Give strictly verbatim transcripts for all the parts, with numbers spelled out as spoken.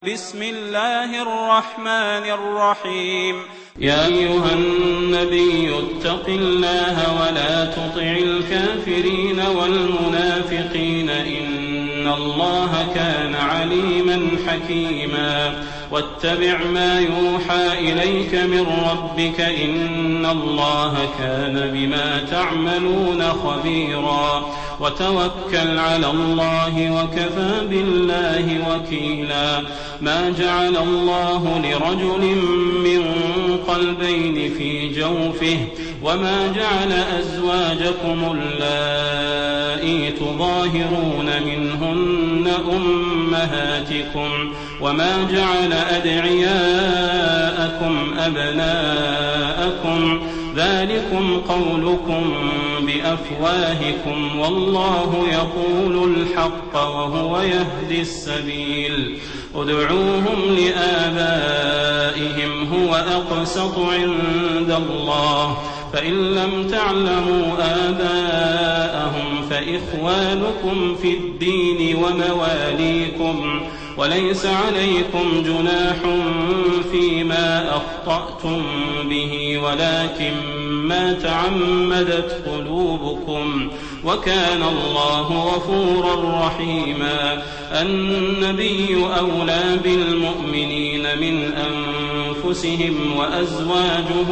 بسم الله الرحمن الرحيم. يا أيها النبي اتق الله ولا تطع الكافرين والمنافقين إن الله كان عليما حكيما. واتبع ما يوحى إليك من ربك إن الله كان بما تعملون خبيرا. وتوكل على الله وكفى بالله وكيلا. ما جعل الله لرجل من قلبين في جوفه وما جعل أزواجكم اللائي تظاهرون منهن أمهاتكم وما جعل أدعياءكم أبناءكم ذلكم قولكم بأفواهكم والله يقول الحق وهو يهدي السبيل. ادعوهم لآبائهم هو أقسط عند الله فإن لم تعلموا آباءهم فإخوانكم في الدين ومواليكم وليس عليكم جناح فيما أخطأتم به ولكن ما تعمدت قلوبكم وكان الله غفورا رحيما. النبي أولى بالمؤمنين من أنفسهم وأزواجه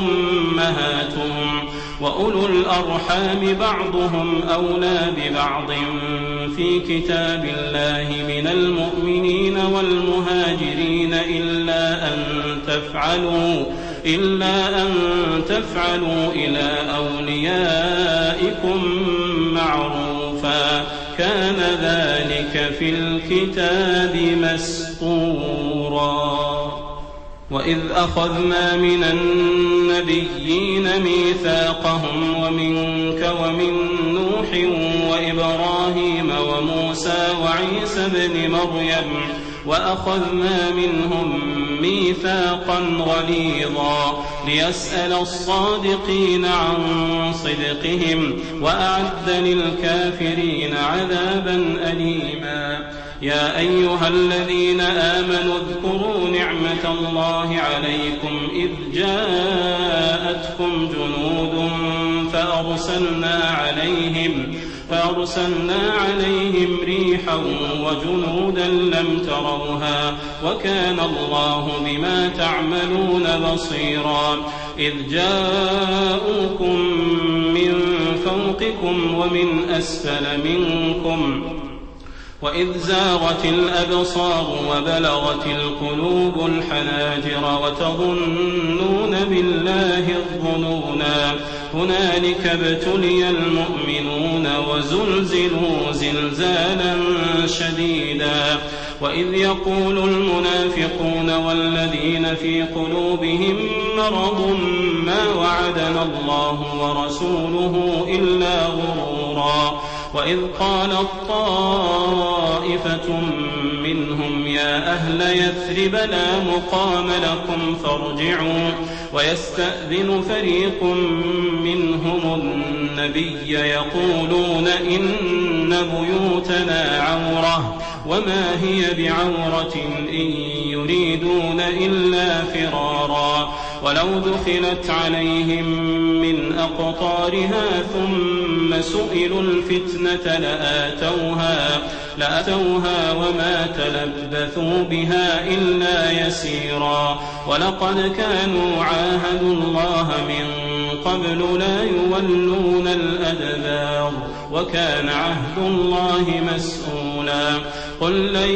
أمهاتهم وأولو الأرحام بعضهم أولى ببعض في كتاب الله من المؤمنين والمهاجرين إلا أن تفعلوا إلا أن تفعلوا إلى أوليائكم معروفا كان ذلك في الكتاب مسطورا. وإذ أخذنا من النبيين ميثاقهم ومنك ومن نوح وإبراهيم وموسى وعيسى ابن مريم وأخذنا منهم ميثاقا غليظا ليسأل الصادقين عن صدقهم وأعد للكافرين عذابا أليما. يا أيها الذين آمنوا اذكروا نعمة الله عليكم إذ جاءتكم جنود فأرسلنا عليهم فأرسلنا عليهم ريحا وجنودا لم تروها وكان الله بما تعملون بصيرا. إذ جاءوكم من فوقكم ومن أسفل منكم وإذ زاغت الأبصار وبلغت القلوب الحناجر وتظنون بالله الظنونا هنالك ابتلي المؤمنون وزلزلوا زلزالا شديدا. وإذ يقول المنافقون والذين في قلوبهم مرض ما وعدنا الله ورسوله إلا غرورا. وإذ قالت طائفة منهم يا أهل يثرب لا مقام لكم فارجعوا ويستأذن فريق منهم النبي يقولون إن بيوتنا عورة وما هي بعورة إن يريدون إلا فرارا. ولو دخلت عليهم من أقطارها ثم سئلوا الفتنة لآتوها, لآتوها وما تلبثوا بها إلا يسيرا. ولقد كانوا عاهدوا الله من قبل لا يولون الأدبار وكان عهد الله مسؤولا. قل لن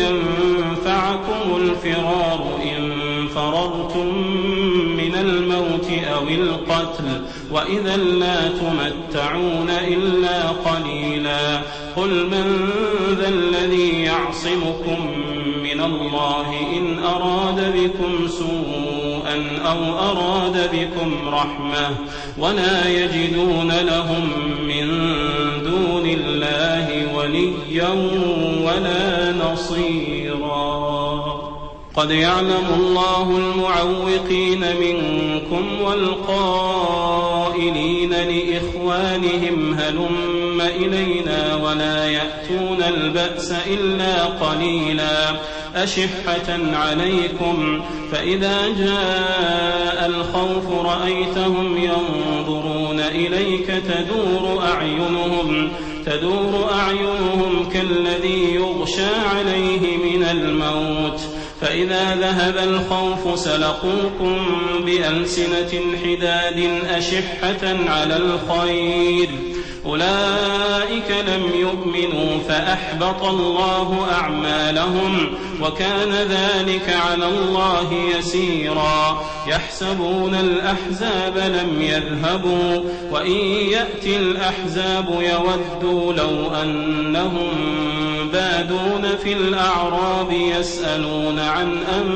ينفعكم الفرار إن فررتم من الموت أو القتل وإذا لا تمتعون إلا قليلا. قل من ذا الذي يعصمكم من الله إن أراد بكم سوءا أو أراد بكم رحمة ولا يجدون لهم من دون الله وليا ولا نصيرا. قد يعلم الله المعوقين منكم والقائلين لإخوانهم هلم إلينا ولا يأتون البأس إلا قليلا أشحة عليكم فإذا جاء الخوف رأيتهم ينظرون إليك تدور أعينهم تدور أعينهم كالذي يغشى عليه من الموت فإذا ذهب الخوف سلقوكم بألسنة حداد أشحة على الخير أولئك لم يؤمنوا فأحبط الله أعمالهم وكان ذلك على الله يسيرا يحسبون الأحزاب لم يذهبوا وإن يأتي الأحزاب يودوا لو أنهم بادون في الأعراب يسألون عن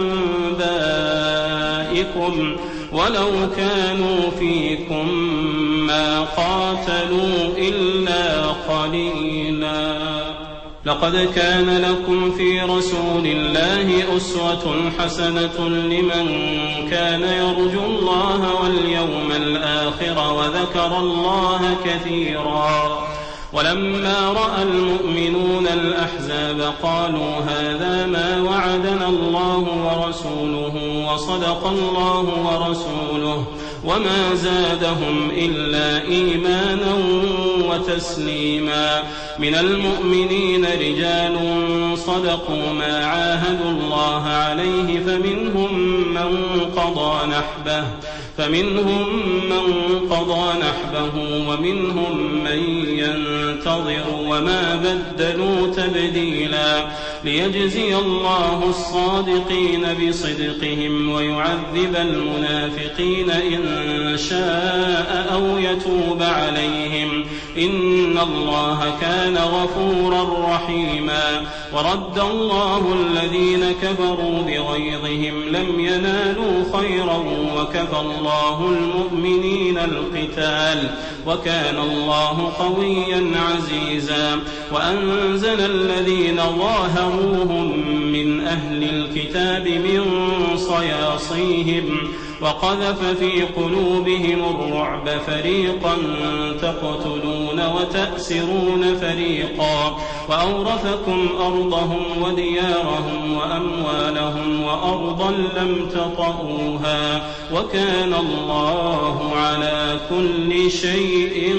أنبائكم ولو كانوا فيكم ما قاتلوا إلا قليلا لقد كان لكم في رسول الله أسوة حسنة لمن كان يرجو الله واليوم الآخر وذكر الله كثيرا ولما رأى المؤمنون الأحزاب قالوا هذا ما وعدنا الله ورسوله وصدق الله ورسوله وما زادهم إلا إيمانا وتسليما من المؤمنين رجال صدقوا ما عاهدوا الله عليه فمنهم من قضى نحبه فمنهم من قضى نحبه ومنهم من ينتظر وما بدلوا تبديلا ليجزي الله الصادقين بصدقهم ويعذب المنافقين إن شاء أو يتوب عليهم إن الله كان غفورا رحيما ورد الله الذين كفروا بغيظهم لم ينالوا خيرا وكفى الله المؤمنين القتال وكان الله قويا عزيزا وأنزل الذين ظاهروهم من أهل الكتاب من صياصيهم وقذف في قلوبهم الرعب فريقا تقتلون وتأسرون فريقا وأورثكم أرضهم وديارهم وأموالهم وأرضا لم تطئوها وكان الله على كل شيء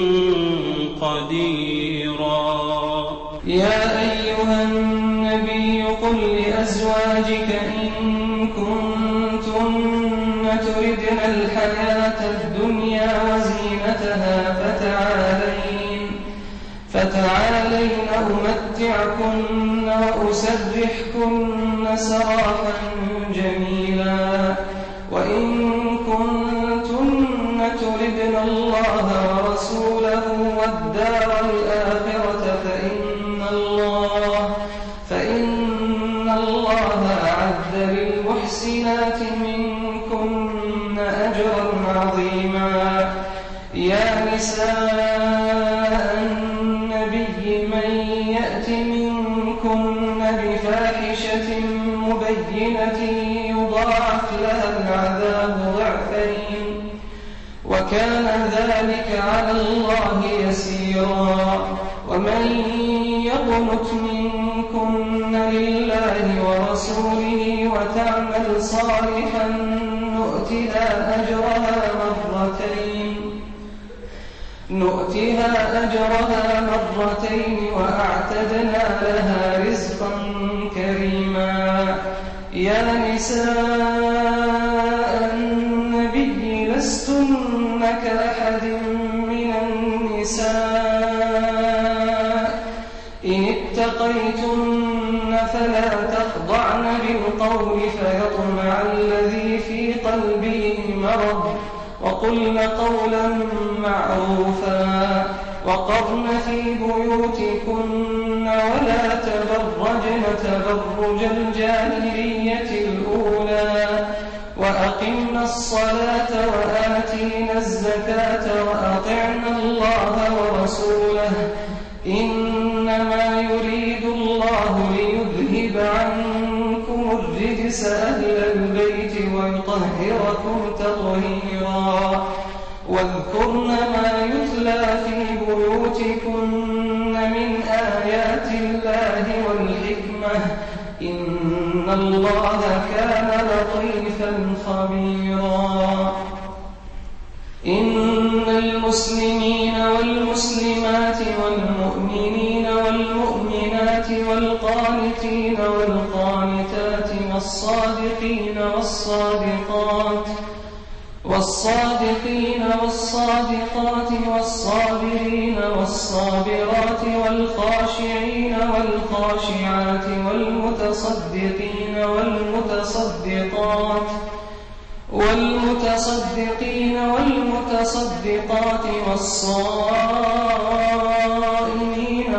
قديرا يا أيها النبي قل لأزواجك إن كنتن تردن الحياة الدنيا وزينتها فتعالين فتعالين أمتعكن وأسرحكن سراحا جميلا وإن كنتن تردن الله ورسوله والدار الآخرة فإن الله فإن الله أعد للمحسنات منكن أجرا عظيما يا نساء النبي من يأت منكن بفاحشة مبينة يضاعف لها العذاب ضعفين وكان ذلك على الله يسيرا ومن يقنت منكن لله ورسوله وتعمل صالحا نؤتها أجرها مرتين نؤتها أجرها مرتين وأعتدنا لها رزقا كريما يا نساء النبي لستن كأحد من النساء إن اتقيتن فلا تخضعن بالقول فيطمع الذي في قلبه مرض وقلن قولا معروفا وقرن في بيوتكن ولا تبرجن تبرج الجاهلية الأولى وأقمنا الصلاة وآتينا الزكاة وأطعنا الله ورسوله إنما يريد الله ليذهب عنكم الرجس الرجس أهل البيت ويطهركم تطهيرا واذكرن ما يتلى في بيوتكن من آيات الله والحكمة إن الله كان لطيفا خبيرا إن المسلمين والمسلمات والمؤمنين والمؤمنات والقانتين والقانتات والصادقين والصادقات والصادقين والصادقات والصابرين والصابرات والخاشعين والخاشعات والمتصدقين والمتصدقات والمتصدقين والمتصدقات والصائمين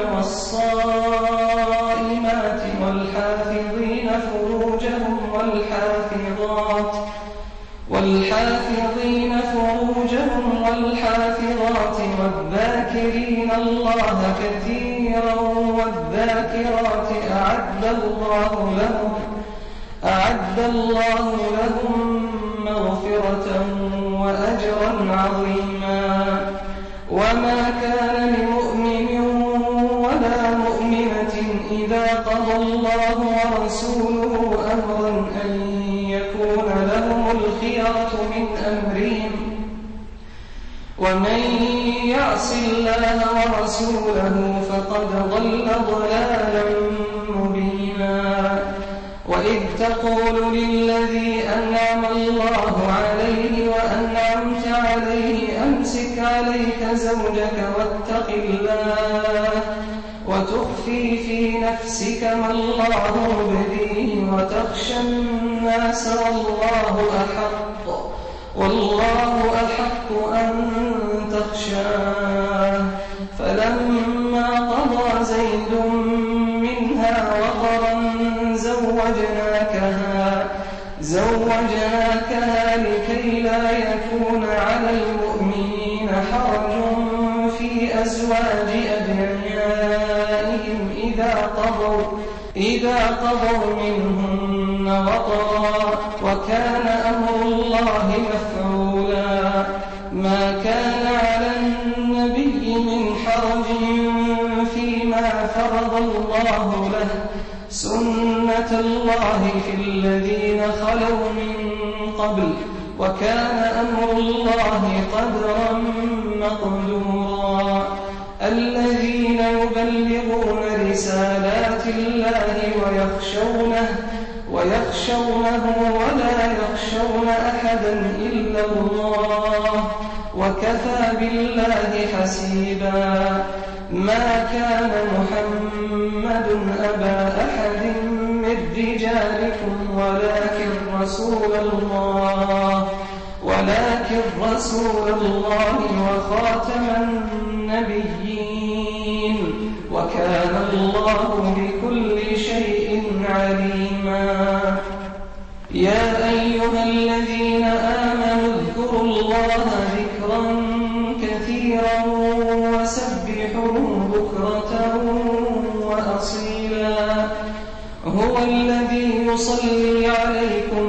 والصائمات والحافظين فروجهم والحافظات والحافظين فروجهم والحافظات والذاكرين الله كثيرا والذاكرات أعد الله لهم أعد الله لهم مغفرة وأجرا عظيما وما كان لمؤمن ولا مؤمنة إذا قضى الله ورسوله أمرا أن يكون لهم الخيرة من أمرهم ومن يعص الله ورسوله فقد ضل ضلالا مبينا وإذ تقول للذي أنعم الله عليه وأنعمت عليه أمسك عليك زوجك واتق الله وتخفي في نفسك ما الله مبديه وتخشى الناس والله أحق والله أحق أن تخشاه فلما قضى زيد منها وطرا زوجناكها زوجناكها لكي لا يكون على المؤمنين حرج في أزواج أدعيائهم إذا قضوا إذا قضوا منهن وطرا وكان أمر الله مفعولا ما كان على النبي من حرج فيما فرض الله له سنة الله في الذين خلوا من قبل وكان أمر الله قدرا مقدورا الذين يبلغون رسالات الله ويخشونه ويخشونه ولا يخشون أحدا إلا الله وكفى بالله حسيبا ما كان محمد أبا أحد من رجالكم ولكن رسول الله ولكن رسول الله وخاتم النبيين وكان الله بكل شيء عليما يا أيها الذين آمنوا اذكروا الله ذكرا كثيرا وسبحوه بكرة وأصيلا هو الذي يصلي عليكم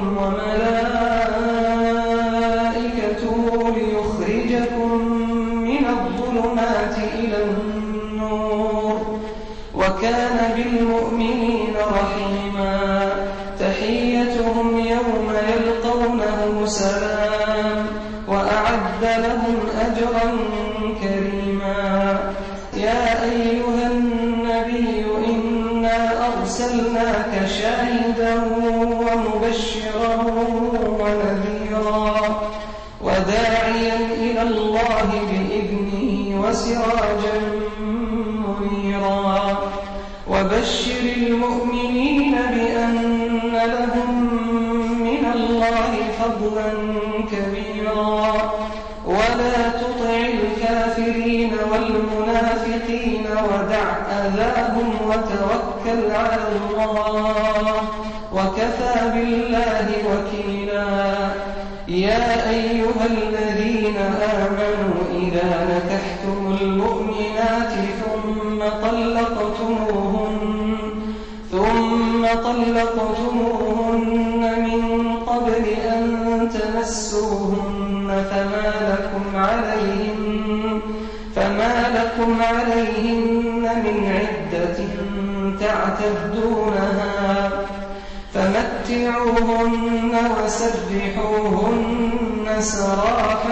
وملائكته ليخرجكم من الظلمات إلى النور وكان بالمؤمنين رحيما تحيتهم يوم يلقونه سلام وأعد لهم أجرا كريما يا أيها النبي إنا أرسلناك شاهدا ومبشرا ونذيرا وداعيا إلى الله بإذنه وسراجا منيرا وبشر المؤمنين بأن لهم من الله فضلا كبيرا ولا تطع الكافرين والمنافقين ودع أذاهم وتوكل على الله وكفى بالله وكيلا يا أيها الذين آمنوا إذا نكحتم المؤمنات ثم طلقتموهن ثم طلقتموهن تمسوهن فما لكم عليهن, فما لكم عليهن من عدة تعتدونها فمتعوهن وسرحوهن سراحا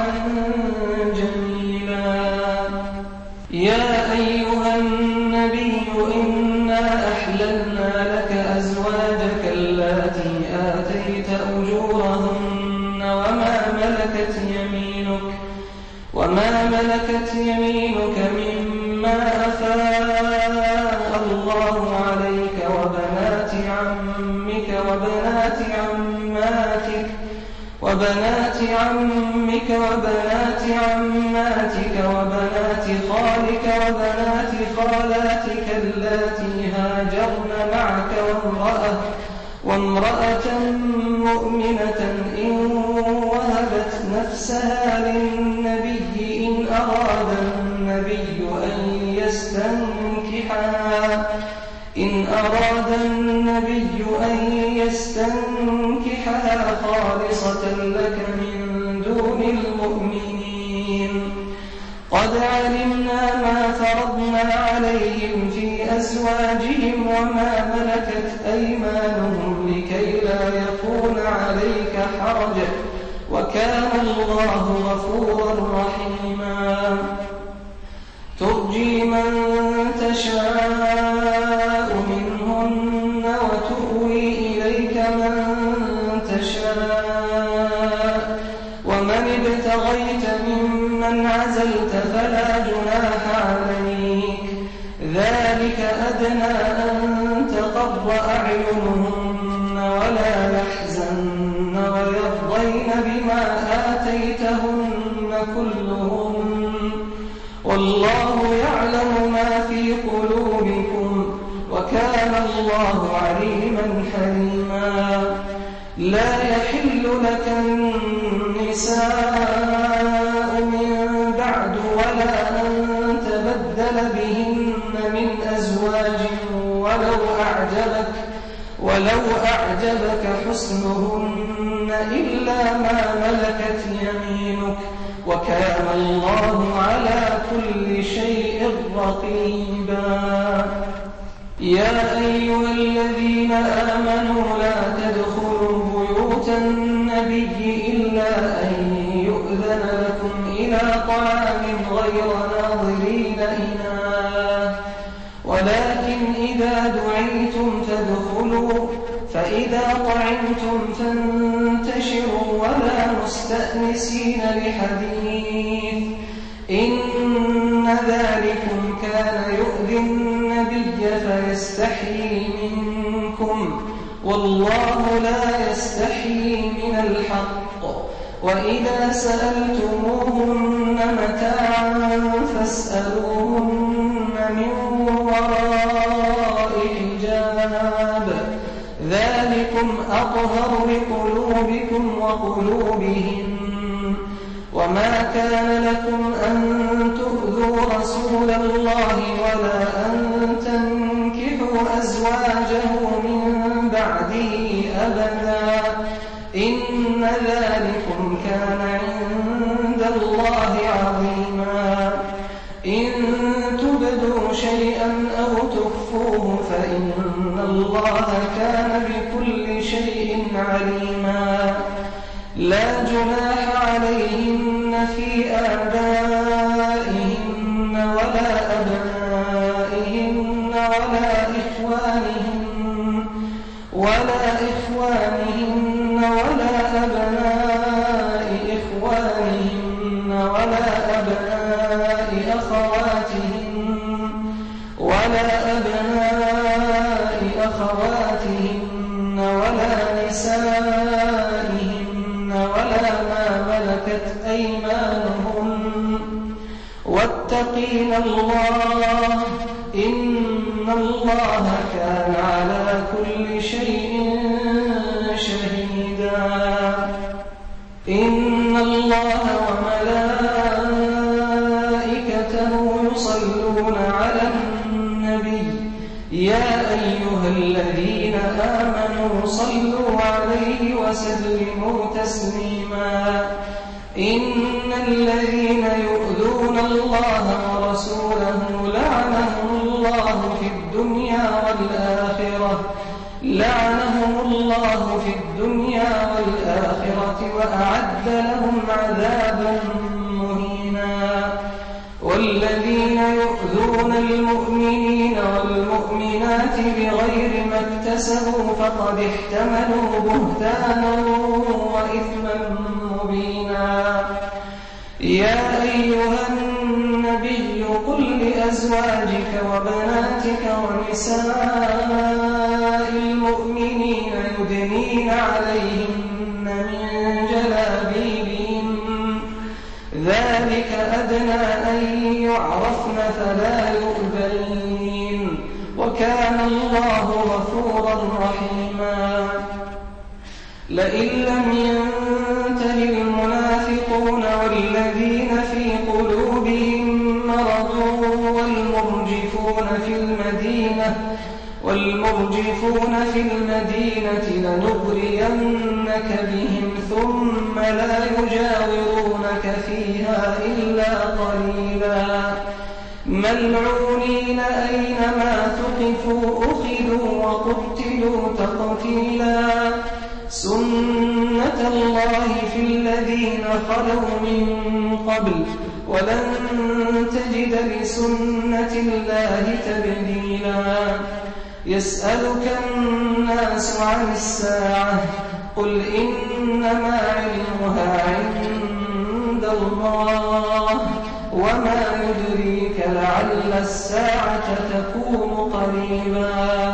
جميلا. يا أيها النبي إنا أحللنا لك أزواجك اللاتي آتيت أجورهن وما ملكت يمينك وما ملكت يمينك مما أفاء الله عليك وبنات عمك وبنات عماتك وبنات عمك وبنات عماتك وبنات خالك وبنات خالاتك اللاتي هاجرن معك وامرأة, وامرأة مؤمنة إن وهبت نفسها للنبي إن أراد النبي أن يستنكحها إن أراد النبي أن يستنكحها خالصة لك من دون المؤمنين. قد علمنا ما فرضنا عليهم في أزواجهم وما ملكت أيمانهم لكي لا يكون عليك حرج وكان الله غفورا رحيما. ترجي من تشاء منهن وتؤوي إليك من تشاء ومن ابتغيت ممن عزلت فلا جناح عليك ذلك أدنى أن تقر أعينهن ولا يحزن ويرضين بما آتيتهن كلهن والله يعلم ما في قلوبكم وكان الله عليما حليما. لا يحل لك النساء من بعد ولا أن تبدل بهن من أزواج ولو أعجبك, ولو أعجبك حسنهن إلا ما ملكت يمينك وكان الله على كل شيء رقيبا. يا أيها الذين آمنوا لا تدخلوا بيوت النبي إلا أن يؤذن لكم إلى طعام غير ناظرين إناه ولكن إذا دعيتم فادخلوا فإذا طعمتم فانتشروا ولا مستأنسين لحديث إن ذلكم كان يؤذي النبي فيستحيي منكم والله لا يستحيي من الحق. وإذا سألتموهن متاعا فاسألوهن من وراء حجاب ذلكم أطهر لقلوبكم وقلوبهم. وما كان لكم أن تؤذوا رسول الله ولا أن تنكحوا أزواجه من بعده أبدا إن ذلكم كان عند الله عظيما. إن تبدوا شيئا أو تخفوه فإن الله كان بكل شيء عليما. لا جناح عليهن في آبائهن ولا أبنائهن ولا إخوانهن ولا إخوانهن ولا أبناء إخوانهن ولا أبناء أخواتهن ولا أبناء أخواتهن ولا نسائهن ولا ما ملكت أيمانهن واتقين الله إن الله كان على كل شيء شهيدا. إن الله وملائكته يصلون على النبي يا أيها الذين آمنوا صلوا صلوا عليه وسلموا تسليما. إن الذين يؤذون الله ورسوله لعنهم الله في الدنيا والآخرة لعنهم الله في الدنيا والآخرة وأعد لهم عذابا مهينا. والذين يؤذون المؤمنين والمؤمنات بغير ما اكتسبوا فقد احتملوا بهتانا وإثما مبينا. يا أيها النبي قل لأزواجك وبناتك ونساء المؤمنين يدنين عليهن من جلابيبهن ذلك أدنى أن يعرفن فلا يؤذين وكان الله غفورا رحيما. لئن لم ينته المنافقون والذين في قلوبهم مرض والمرجفون في المدينة والمرجفون في المدينة لنغرينك بهم ثم لا يجاورونك فيها إلا قليلا ملعونين أينما ثقفوا أخذوا وقتلوا تقتيلا. سنة الله في الذين خلوا من قبل ولن تجد لسنة الله تبديلا. يسألك الناس عن الساعة قل إنما علمها عند الله وما يدريك لعل الساعة تكون قريبا.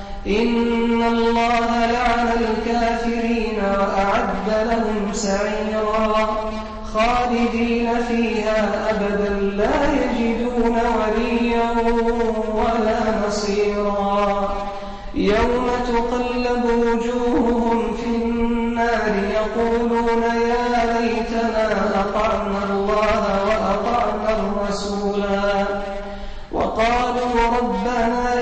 إن الله لعن الكافرين وأعد لهم سعيرا خالدين فيها أبدا لا يجدون وليا ولا نصيرا. يوم تقلب وجوههم في النار يقولون يا ليتنا أطعنا الله وأطعنا الرسولا وقالوا ربنا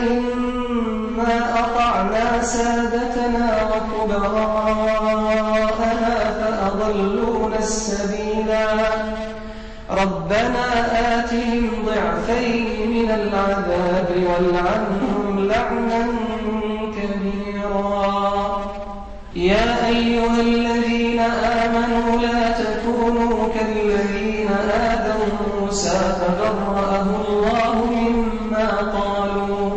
إنا أطعنا سادتنا وكبراءنا فأضلونا السبيلا. ربنا آتهم ضعفين من العذاب والعنهم لعنا كبيرا. يا أيها الذين آمنوا لا تكونوا كالذين آذوا موسى فبرأه الله مما قالوا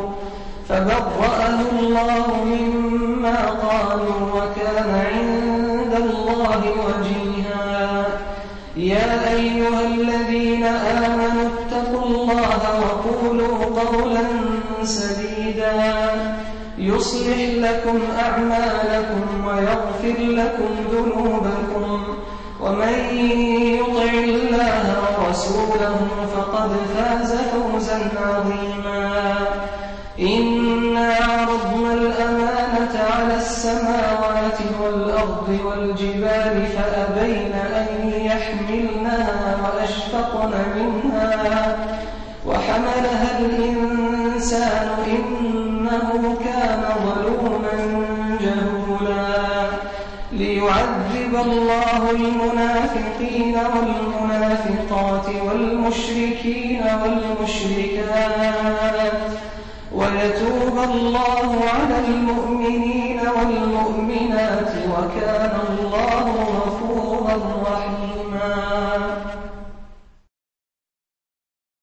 فبرأه الله مما قالوا وكان عند الله وجيها. يا أيها الذين آمنوا اتقوا الله وقولوا قولا سديدا يصلح لكم أعمالكم ويغفر لكم ذنوبكم ومن يطع الله ورسوله فقد فاز فوزا عظيما. إنا عرضنا الأمانة على السماوات والأرض والجبال فأبين أن يحملنها وأشفقن منها وحملها الإنسان إنه كان ظلوما جهولا. ليعذب الله المنافقين والمنافقات والمشركين والمشركات ويتوب الله على المؤمنين والمؤمنات وكان الله